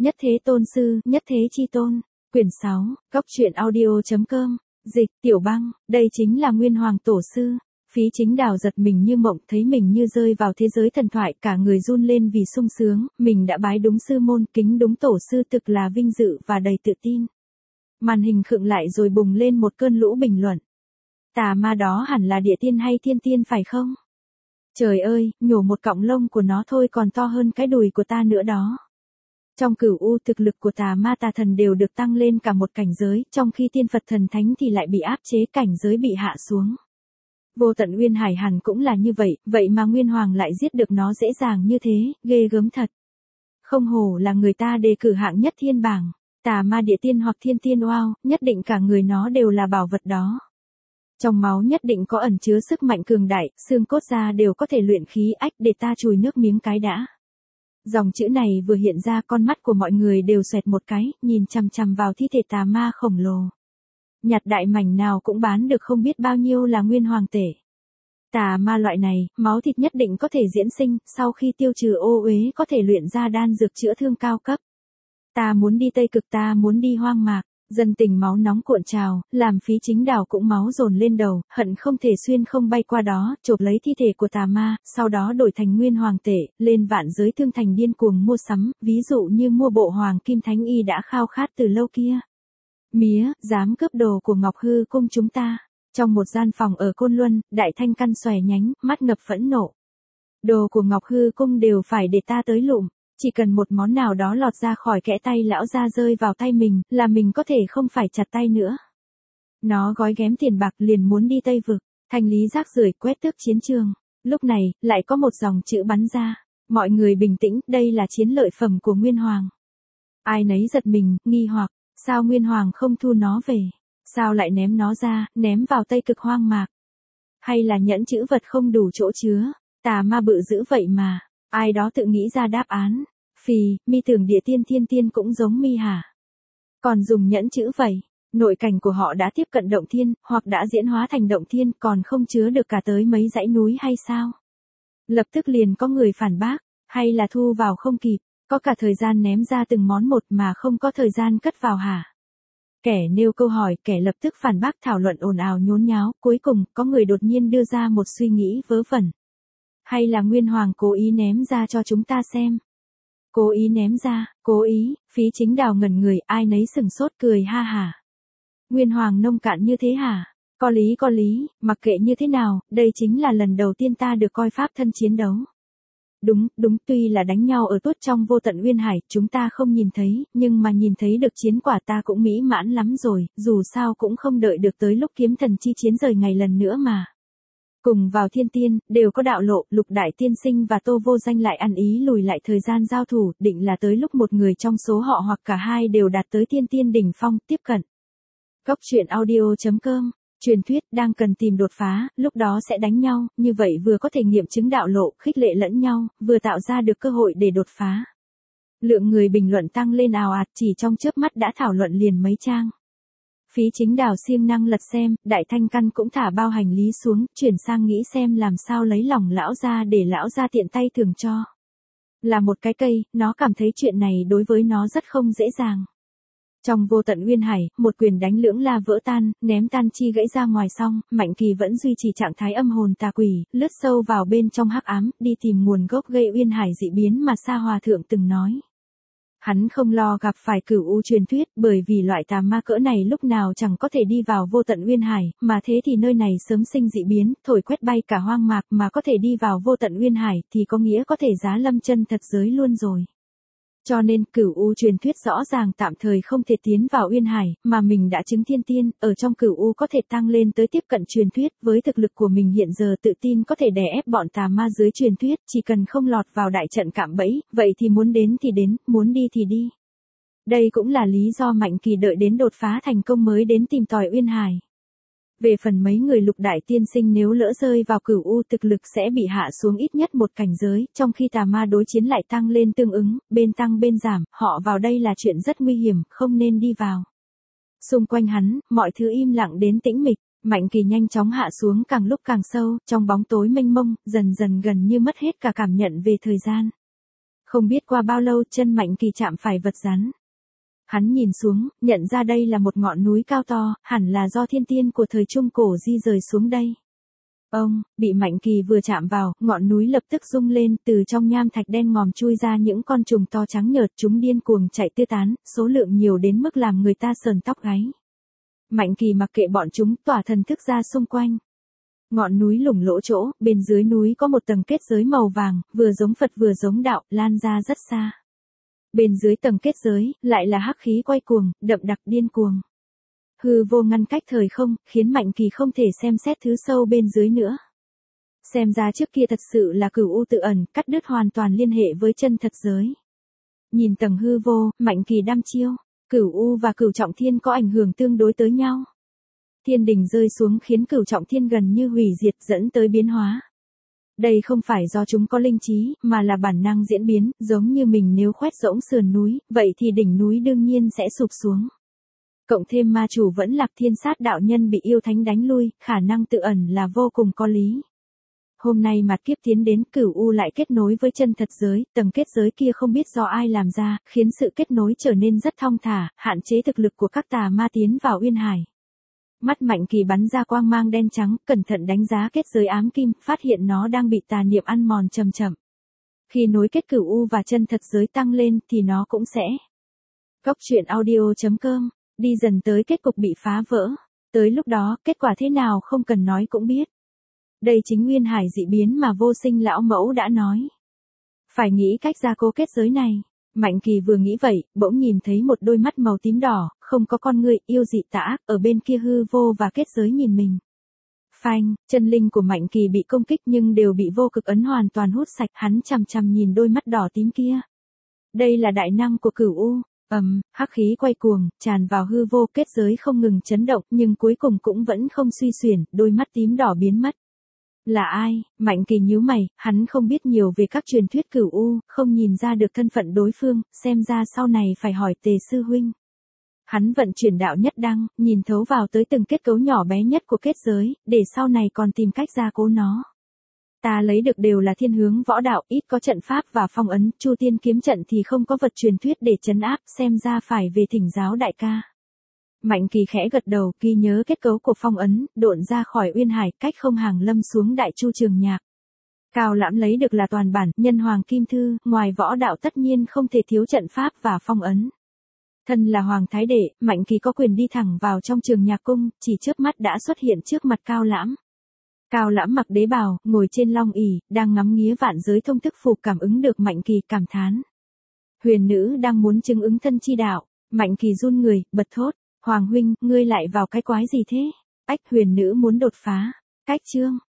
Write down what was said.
Nhất thế tôn sư, nhất thế chi tôn. Quyển 6, Góc truyện audio.com. Dịch, Tiểu Băng, đây chính là Nguyên Hoàng Tổ Sư. Phí Chính Đào giật mình như mộng, thấy mình như rơi vào thế giới thần thoại, cả người run lên vì sung sướng, mình đã bái đúng sư môn, kính đúng tổ sư, thực là vinh dự và đầy tự tin. Màn hình khựng lại rồi bùng lên một cơn lũ bình luận. Tà ma đó hẳn là địa tiên hay thiên tiên phải không? Trời ơi, nhổ một cọng lông của nó thôi còn to hơn cái đùi của ta nữa đó. Trong Cửu U, thực lực của tà ma tà thần đều được tăng lên cả một cảnh giới, trong khi tiên Phật thần thánh thì lại bị áp chế, cảnh giới bị hạ xuống. Vô Tận Uyên Hải hẳn cũng là như vậy, vậy mà Nguyên Hoàng lại giết được nó dễ dàng như thế, ghê gớm thật. Không hổ là người ta đề cử hạng nhất thiên bảng, tà ma địa tiên hoặc thiên tiên, wow, nhất định cả người nó đều là bảo vật đó. Trong máu nhất định có ẩn chứa sức mạnh cường đại, xương cốt da đều có thể luyện khí, ách, để ta chùi nước miếng cái đã. Dòng chữ này vừa hiện ra, con mắt của mọi người đều xoẹt một cái, nhìn chằm chằm vào thi thể tà ma khổng lồ. Nhặt đại mảnh nào cũng bán được không biết bao nhiêu là nguyên hoàng tể. Tà ma loại này, máu thịt nhất định có thể diễn sinh, sau khi tiêu trừ ô uế có thể luyện ra đan dược chữa thương cao cấp. Ta muốn đi Tây Cực, ta muốn đi hoang mạc. Dân tình máu nóng cuộn trào, làm Phí Chính Đào cũng máu dồn lên đầu, hận không thể xuyên không bay qua đó, chộp lấy thi thể của tà ma, sau đó đổi thành nguyên hoàng tể, lên vạn giới thương thành điên cuồng mua sắm, ví dụ như mua bộ hoàng kim thánh y đã khao khát từ lâu kia. Mía, dám cướp đồ của Ngọc Hư Cung chúng ta. Trong một gian phòng ở Côn Luân, Đại Thanh Căn xòe nhánh, mắt ngập phẫn nộ. Đồ của Ngọc Hư Cung đều phải để ta tới lụm. Chỉ cần một món nào đó lọt ra khỏi kẽ tay lão ra rơi vào tay mình, là mình có thể không phải chặt tay nữa. Nó gói ghém tiền bạc liền muốn đi Tây Vực, thanh lý rác rưởi, quét tước chiến trường. Lúc này, lại có một dòng chữ bắn ra. Mọi người bình tĩnh, đây là chiến lợi phẩm của Nguyên Hoàng. Ai nấy giật mình, nghi hoặc, sao Nguyên Hoàng không thu nó về? Sao lại ném nó ra, ném vào Tây Cực hoang mạc? Hay là nhẫn chữ vật không đủ chỗ chứa? Tà ma bự dữ vậy mà. Ai đó tự nghĩ ra đáp án. Phì, mi tưởng địa tiên thiên tiên cũng giống mi hả? Còn dùng nhẫn chữ vậy, nội cảnh của họ đã tiếp cận động thiên, hoặc đã diễn hóa thành động thiên, còn không chứa được cả tới mấy dãy núi hay sao? Lập tức liền có người phản bác, hay là thu vào không kịp, có cả thời gian ném ra từng món một mà không có thời gian cất vào hả? Kẻ nêu câu hỏi, kẻ lập tức phản bác, thảo luận ồn ào nhốn nháo, cuối cùng, có người đột nhiên đưa ra một suy nghĩ vớ vẩn. Hay là Nguyên Hoàng cố ý ném ra cho chúng ta xem? Cố ý ném ra, cố ý, Phí Chính Đào ngẩn người, ai nấy sừng sốt cười ha hả. Nguyên Hoàng nông cạn như thế hả? Có lý, mặc kệ như thế nào, đây chính là lần đầu tiên ta được coi pháp thân chiến đấu. Đúng, tuy là đánh nhau ở tuốt trong Vô Tận Uyên Hải, chúng ta không nhìn thấy, nhưng mà nhìn thấy được chiến quả ta cũng mỹ mãn lắm rồi, dù sao cũng không đợi được tới lúc kiếm thần chi chiến rời ngày lần nữa mà. Cùng vào thiên tiên, đều có đạo lộ, Lục Đại Tiên Sinh và Tô Vô Danh lại ăn ý lùi lại thời gian giao thủ, định là tới lúc một người trong số họ hoặc cả hai đều đạt tới thiên tiên đỉnh phong, tiếp cận. Góc truyện audio.com. Truyền thuyết, đang cần tìm đột phá, lúc đó sẽ đánh nhau, như vậy vừa có thể nghiệm chứng đạo lộ, khích lệ lẫn nhau, vừa tạo ra được cơ hội để đột phá. Lượng người bình luận tăng lên ào ạt, chỉ trong chớp mắt đã thảo luận liền mấy trang. Phí Chính Đào siêng năng lật xem, Đại Thanh Căn cũng thả bao hành lý xuống, chuyển sang nghĩ xem làm sao lấy lòng lão ra để lão ra tiện tay thưởng cho. Là một cái cây, nó cảm thấy chuyện này đối với nó rất không dễ dàng. Trong Vô Tận Uyên Hải, một quyền đánh lưỡng la vỡ tan, ném tan chi gãy ra ngoài xong, Mạnh Kỳ vẫn duy trì trạng thái âm hồn tà quỷ, lướt sâu vào bên trong hắc ám, đi tìm nguồn gốc gây Uyên Hải dị biến mà Sa Hòa Thượng từng nói. Hắn không lo gặp phải Cửu U truyền thuyết, bởi vì loại tà ma cỡ này lúc nào chẳng có thể đi vào Vô Tận Uyên Hải, mà thế thì nơi này sớm sinh dị biến, thổi quét bay cả hoang mạc, mà có thể đi vào Vô Tận Uyên Hải thì có nghĩa có thể giá lâm chân thật giới luôn rồi. Cho nên Cửu U truyền thuyết rõ ràng tạm thời không thể tiến vào Uyên Hải, mà mình đã chứng thiên tiên, ở trong Cửu U có thể tăng lên tới tiếp cận truyền thuyết, với thực lực của mình hiện giờ tự tin có thể đè ép bọn tà ma dưới truyền thuyết, chỉ cần không lọt vào đại trận cạm bẫy, vậy thì muốn đến thì đến, muốn đi thì đi. Đây cũng là lý do Mạnh Kỳ đợi đến đột phá thành công mới đến tìm tòi Uyên Hải. Về phần mấy người Lục Đại Tiên Sinh nếu lỡ rơi vào Cửu U, thực lực sẽ bị hạ xuống ít nhất một cảnh giới, trong khi tà ma đối chiến lại tăng lên tương ứng, bên tăng bên giảm, họ vào đây là chuyện rất nguy hiểm, không nên đi vào. Xung quanh hắn, mọi thứ im lặng đến tĩnh mịch, Mạnh Kỳ nhanh chóng hạ xuống càng lúc càng sâu, trong bóng tối mênh mông, dần dần gần như mất hết cả cảm nhận về thời gian. Không biết qua bao lâu chân Mạnh Kỳ chạm phải vật rắn. Hắn nhìn xuống, nhận ra đây là một ngọn núi cao to, hẳn là do thiên tiên của thời Trung Cổ di rời xuống đây. Ông, bị Mạnh Kỳ vừa chạm vào, ngọn núi lập tức rung lên, từ trong nham thạch đen ngòm chui ra những con trùng to trắng nhợt, chúng điên cuồng chạy tứ tán, số lượng nhiều đến mức làm người ta sờn tóc gáy. Mạnh Kỳ mặc kệ bọn chúng, tỏa thần thức ra xung quanh. Ngọn núi lủng lỗ chỗ, bên dưới núi có một tầng kết giới màu vàng, vừa giống Phật vừa giống đạo, lan ra rất xa. Bên dưới tầng kết giới, lại là hắc khí quay cuồng, đậm đặc điên cuồng. Hư vô ngăn cách thời không, khiến Mạnh Kỳ không thể xem xét thứ sâu bên dưới nữa. Xem ra trước kia thật sự là Cửu U tự ẩn, cắt đứt hoàn toàn liên hệ với chân thật giới. Nhìn tầng hư vô, Mạnh Kỳ đăm chiêu, Cửu U và Cửu Trọng Thiên có ảnh hưởng tương đối tới nhau. Thiên đình rơi xuống khiến Cửu Trọng Thiên gần như hủy diệt, dẫn tới biến hóa. Đây không phải do chúng có linh trí, mà là bản năng diễn biến, giống như mình nếu khoét rỗng sườn núi, vậy thì đỉnh núi đương nhiên sẽ sụp xuống. Cộng thêm ma chủ vẫn Lạc Thiên Sát đạo nhân bị yêu thánh đánh lui, khả năng tự ẩn là vô cùng có lý. Hôm nay mạt kiếp tiến đến, Cửu U lại kết nối với chân thật giới, tầng kết giới kia không biết do ai làm ra, khiến sự kết nối trở nên rất thong thả, hạn chế thực lực của các tà ma tiến vào Uyên Hải. Mắt Mạnh Kỳ bắn ra quang mang đen trắng, cẩn thận đánh giá kết giới ám kim, phát hiện nó đang bị tà niệm ăn mòn chậm chậm. Khi nối kết Cửu U và chân thật giới tăng lên thì nó cũng sẽ. Góc truyện audio.com, đi dần tới kết cục bị phá vỡ. Tới lúc đó, kết quả thế nào không cần nói cũng biết. Đây chính Uyên Hải dị biến mà Vô Sinh lão mẫu đã nói. Phải nghĩ cách gia cố kết giới này. Mạnh Kỳ vừa nghĩ vậy, bỗng nhìn thấy một đôi mắt màu tím đỏ, không có con người, yêu dị tà ác, ở bên kia hư vô và kết giới nhìn mình. Phanh, chân linh của Mạnh Kỳ bị công kích nhưng đều bị vô cực ấn hoàn toàn hút sạch, hắn chằm chằm nhìn đôi mắt đỏ tím kia. Đây là đại năng của Cửu U, hắc khí quay cuồng, tràn vào hư vô, kết giới không ngừng chấn động nhưng cuối cùng cũng vẫn không suy xuyển, đôi mắt tím đỏ biến mất. Là ai? Mạnh Kỳ nhíu mày, hắn không biết nhiều về các truyền thuyết Cửu U, không nhìn ra được thân phận đối phương, xem ra sau này phải hỏi Tề sư huynh. Hắn vận chuyển đạo nhất đăng, nhìn thấu vào tới từng kết cấu nhỏ bé nhất của kết giới, để sau này còn tìm cách gia cố nó. Ta lấy được đều là thiên hướng võ đạo, ít có trận pháp và phong ấn, Chu Tiên kiếm trận thì không có vật truyền thuyết để trấn áp, xem ra phải về thỉnh giáo đại ca. Mạnh Kỳ khẽ gật đầu, ghi nhớ kết cấu của phong ấn, độn ra khỏi Uyên Hải, cách không hàng lâm xuống Đại Chu Trường Nhạc. Cao Lãm lấy được là toàn bản, Nhân Hoàng Kim Thư, ngoài võ đạo tất nhiên không thể thiếu trận pháp và phong ấn. Thân là Hoàng Thái Đệ, Mạnh Kỳ có quyền đi thẳng vào trong Trường Nhạc Cung, chỉ chớp mắt đã xuất hiện trước mặt Cao Lãm. Cao Lãm mặc đế bào, ngồi trên long ỷ, đang ngắm nghía vạn giới thông thức phù, cảm ứng được Mạnh Kỳ, cảm thán. Huyền nữ đang muốn chứng ứng thân chi đạo. Mạnh Kỳ run người, bật thốt. Hoàng huynh, ngươi lại vào cái quái gì thế? Ách, huyền nữ muốn đột phá. Cách chương.